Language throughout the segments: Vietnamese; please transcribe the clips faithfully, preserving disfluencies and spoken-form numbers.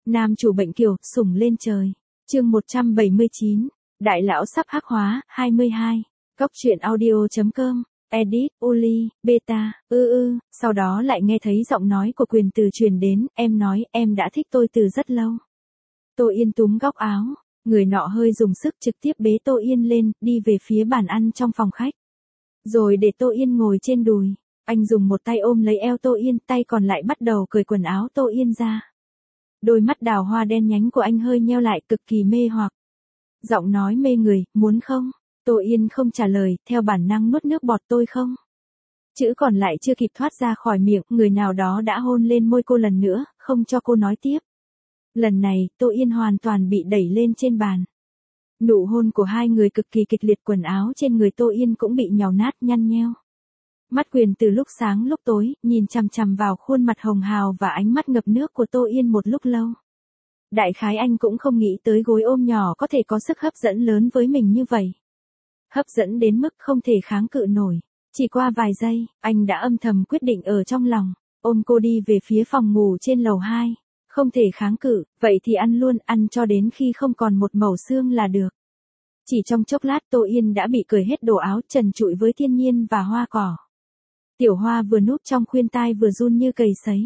Nam chủ bệnh kiều, sủng lên trời. Chương một trăm bảy mươi chín. Đại lão sắp hắc hóa, hai mươi hai. Góc truyện audio chấm com. Edit, Uli, Beta, ư ư, sau đó lại nghe thấy giọng nói của Quyền Từ truyền đến, em nói, em đã thích tôi từ rất lâu. Tô Yên túm góc áo, người nọ hơi dùng sức trực tiếp bế Tô Yên lên, đi về phía bàn ăn trong phòng khách. Rồi để Tô Yên ngồi trên đùi, anh dùng một tay ôm lấy eo Tô Yên, tay còn lại bắt đầu cởi quần áo Tô Yên ra. Đôi mắt đào hoa đen nhánh của anh hơi nheo lại, cực kỳ mê hoặc. Giọng nói mê người, muốn không? Tô Yên không trả lời, theo bản năng nuốt nước bọt. Tôi không. Chữ còn lại chưa kịp thoát ra khỏi miệng, người nào đó đã hôn lên môi cô lần nữa, không cho cô nói tiếp. Lần này, Tô Yên hoàn toàn bị đẩy lên trên bàn. Nụ hôn của hai người cực kỳ kịch liệt, quần áo trên người Tô Yên cũng bị nhào nát nhăn nheo. Mắt Quyền từ lúc sáng lúc tối, nhìn chằm chằm vào khuôn mặt hồng hào và ánh mắt ngập nước của Tô Yên một lúc lâu. Đại khái anh cũng không nghĩ tới gối ôm nhỏ có thể có sức hấp dẫn lớn với mình như vậy. Hấp dẫn đến mức không thể kháng cự nổi. Chỉ qua vài giây, anh đã âm thầm quyết định ở trong lòng, ôm cô đi về phía phòng ngủ trên lầu hai. Không thể kháng cự, vậy thì ăn luôn, ăn cho đến khi không còn một mẩu xương là được. Chỉ trong chốc lát Tô Yên đã bị cởi hết đồ áo, trần trụi với thiên nhiên và hoa cỏ. Tiểu Hoa vừa núp trong khuyên tai vừa run như cầy sấy.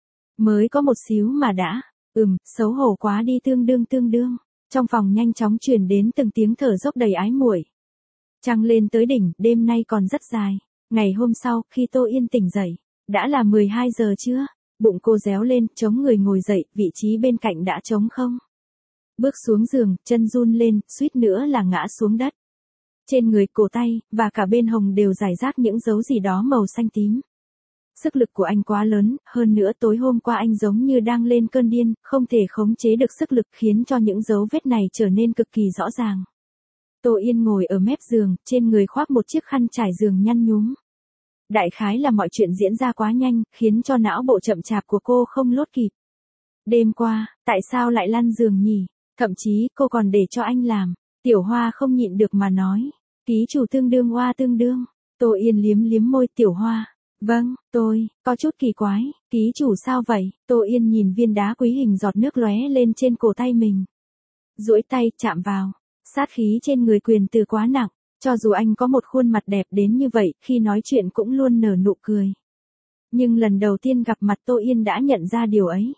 Mới có một xíu mà đã, ừm, xấu hổ quá đi, tương đương tương đương. Trong phòng nhanh chóng truyền đến từng tiếng thở dốc đầy ái muội. Trăng lên tới đỉnh, đêm nay còn rất dài. Ngày hôm sau, khi Tô Yên tỉnh dậy, đã là mười hai giờ trưa. Bụng cô réo lên, chống người ngồi dậy, vị trí bên cạnh đã trống không. Bước xuống giường, chân run lên, suýt nữa là ngã xuống đất. Trên người, cổ tay, và cả bên hông đều rải rác những dấu gì đó màu xanh tím. Sức lực của anh quá lớn, hơn nữa tối hôm qua anh giống như đang lên cơn điên, không thể khống chế được sức lực khiến cho những dấu vết này trở nên cực kỳ rõ ràng. Tô Yên ngồi ở mép giường, trên người khoác một chiếc khăn trải giường nhăn nhúm. Đại khái là mọi chuyện diễn ra quá nhanh, khiến cho não bộ chậm chạp của cô không lốt kịp. Đêm qua, tại sao lại lăn giường nhỉ? Thậm chí cô còn để cho anh làm. Tiểu Hoa không nhịn được mà nói. Ký chủ tương đương Hoa tương đương. Tô Yên liếm liếm môi. Tiểu Hoa. Vâng, tôi, có chút kỳ quái. Ký chủ sao vậy? Tô Yên nhìn viên đá quý hình giọt nước lóe lên trên cổ tay mình. Duỗi tay chạm vào. Sát khí trên người Quyền Từ quá nặng. Cho dù anh có một khuôn mặt đẹp đến như vậy, khi nói chuyện cũng luôn nở nụ cười. Nhưng lần đầu tiên gặp mặt Tô Yên đã nhận ra điều ấy.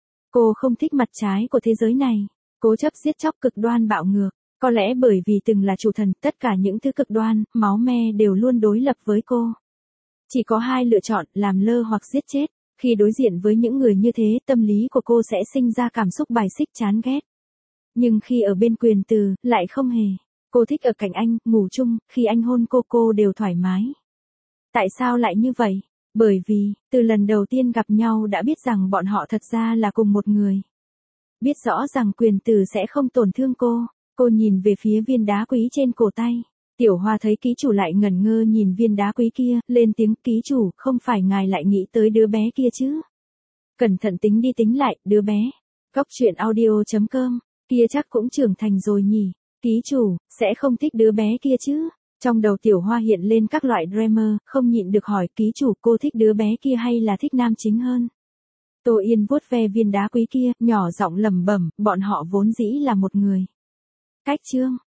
Cô không thích mặt trái của thế giới này. Cố chấp giết chóc, cực đoan bạo ngược. Có lẽ bởi vì từng là chủ thần, tất cả những thứ cực đoan, máu me đều luôn đối lập với cô. Chỉ có hai lựa chọn, làm lơ hoặc giết chết. Khi đối diện với những người như thế, tâm lý của cô sẽ sinh ra cảm xúc bài xích, chán ghét. Nhưng khi ở bên Quyền Từ, lại không hề. Cô thích ở cạnh anh, ngủ chung, khi anh hôn cô cô đều thoải mái. Tại sao lại như vậy? Bởi vì, từ lần đầu tiên gặp nhau đã biết rằng bọn họ thật ra là cùng một người. Biết rõ rằng Quyền Từ sẽ không tổn thương cô. Cô nhìn về phía viên đá quý trên cổ tay. Tiểu Hoa thấy ký chủ lại ngẩn ngơ nhìn viên đá quý kia, lên tiếng. Ký chủ, không phải ngài lại nghĩ tới đứa bé kia chứ? Cẩn thận tính đi tính lại, đứa bé. Góc truyện audio chấm com. Kia chắc cũng trưởng thành rồi nhỉ? Ký chủ, sẽ không thích đứa bé kia chứ? Trong đầu Tiểu Hoa hiện lên các loại drama, không nhịn được hỏi. Ký chủ, cô thích đứa bé kia hay là thích nam chính hơn? Tô Yên vuốt ve viên đá quý kia, nhỏ giọng lẩm bẩm, bọn họ vốn dĩ là một người. Cách chương.